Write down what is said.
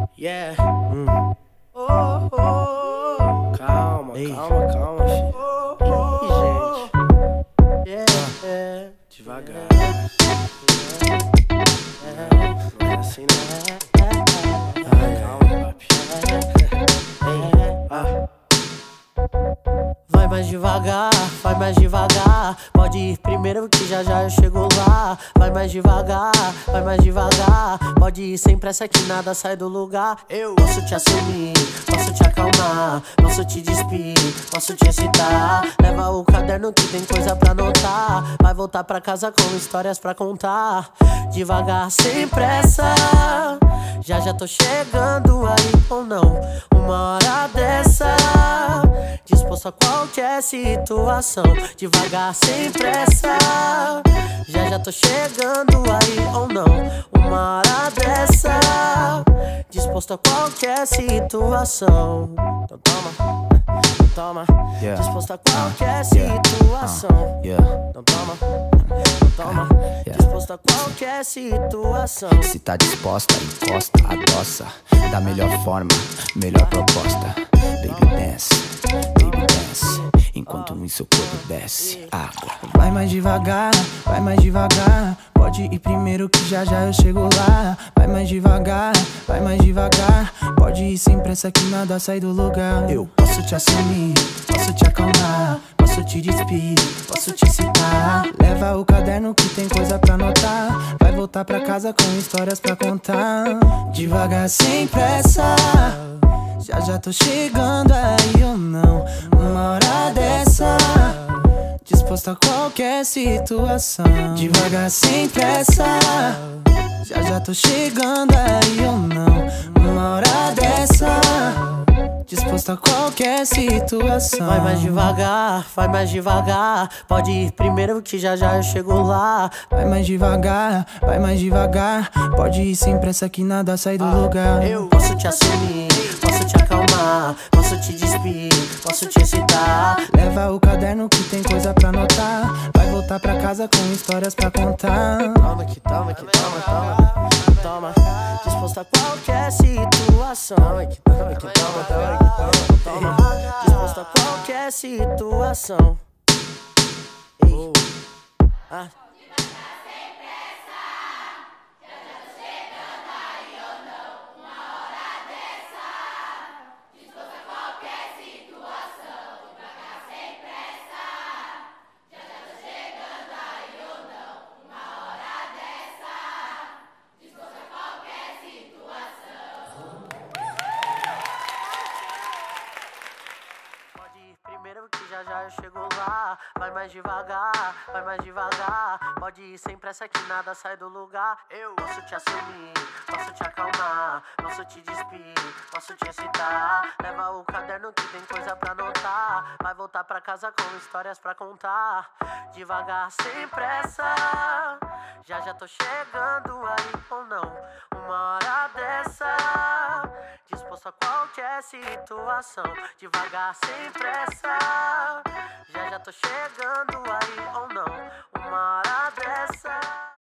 Yeah. Oh, oh. Calma, Ei. calma, calma, filho. Ih, gente. Yeah. Devagar. Não é assim, né? Calma, papi. Ei. Vai mais devagar, vai mais devagar. Pode ir primeiro que já já eu chego lá. Vai mais devagar, vai mais devagar. Pode ir sem pressa que nada sai do lugar. Eu posso te assumir, posso te acalmar, posso te despir, posso te excitar. Leva o caderno que tem coisa pra anotar. Vai voltar pra casa com histórias pra contar. Devagar, sem pressa. Já já tô chegando aí ou não. Uma hora dessa, disposto a qualquer situação. Devagar, sem pressa. Já já tô chegando aí ou não. Uma hora dessa, disposto a qualquer situação. Então toma, toma. Yeah. Disposto a qualquer situação. Então toma, toma. Yeah. Disposto a qualquer situação. Se tá disposta, encosta, adoça. Da melhor forma, melhor proposta. Baby dance, enquanto em seu corpo desce água. Vai mais devagar, vai mais devagar. Pode ir primeiro que já já eu chego lá. Vai mais devagar, vai mais devagar. Pode ir sem pressa que nada sai do lugar. Eu posso te assumir, posso te acalmar, posso te despir, posso te citar. Leva o caderno que tem coisa pra anotar. Vai voltar pra casa com histórias pra contar. Devagar, sem pressa. Já já tô chegando aí ou não. Uma hora dessa, disposto a qualquer situação. Devagar, sem pressa. Já já tô chegando aí ou não. Uma hora dessa, disposto a qualquer situação. Vai mais devagar, vai mais devagar. Pode ir primeiro que já já eu chego lá. Vai mais devagar, vai mais devagar. Pode ir sem pressa que nada sai do lugar. Eu posso te assumir, posso te acalmar, posso te despir, posso te excitar. Leva o caderno que tem coisa pra anotar. Vai voltar pra casa com histórias pra contar. Toma aqui, toma aqui, toma, toma. Toma, disposto a qualquer situação. Toma aqui, toma aqui, toma, toma aqui, toma. Disposto a qualquer situação. Ei. Ah. Pode ir primeiro que já já eu chego lá. Vai mais devagar, vai mais devagar. Pode ir sem pressa que nada sai do lugar. Eu posso te assumir, posso te acalmar, posso te despir, posso te excitar. Leva o caderno que tem coisa pra anotar. Vai voltar pra casa com histórias pra contar. Devagar, sem pressa. Já já tô chegando aí ou não. Uma hora dessa, disposto a qualquer situação. Devagar, sem pressa. Já já tô chegando aí ou não. Uma hora dessa.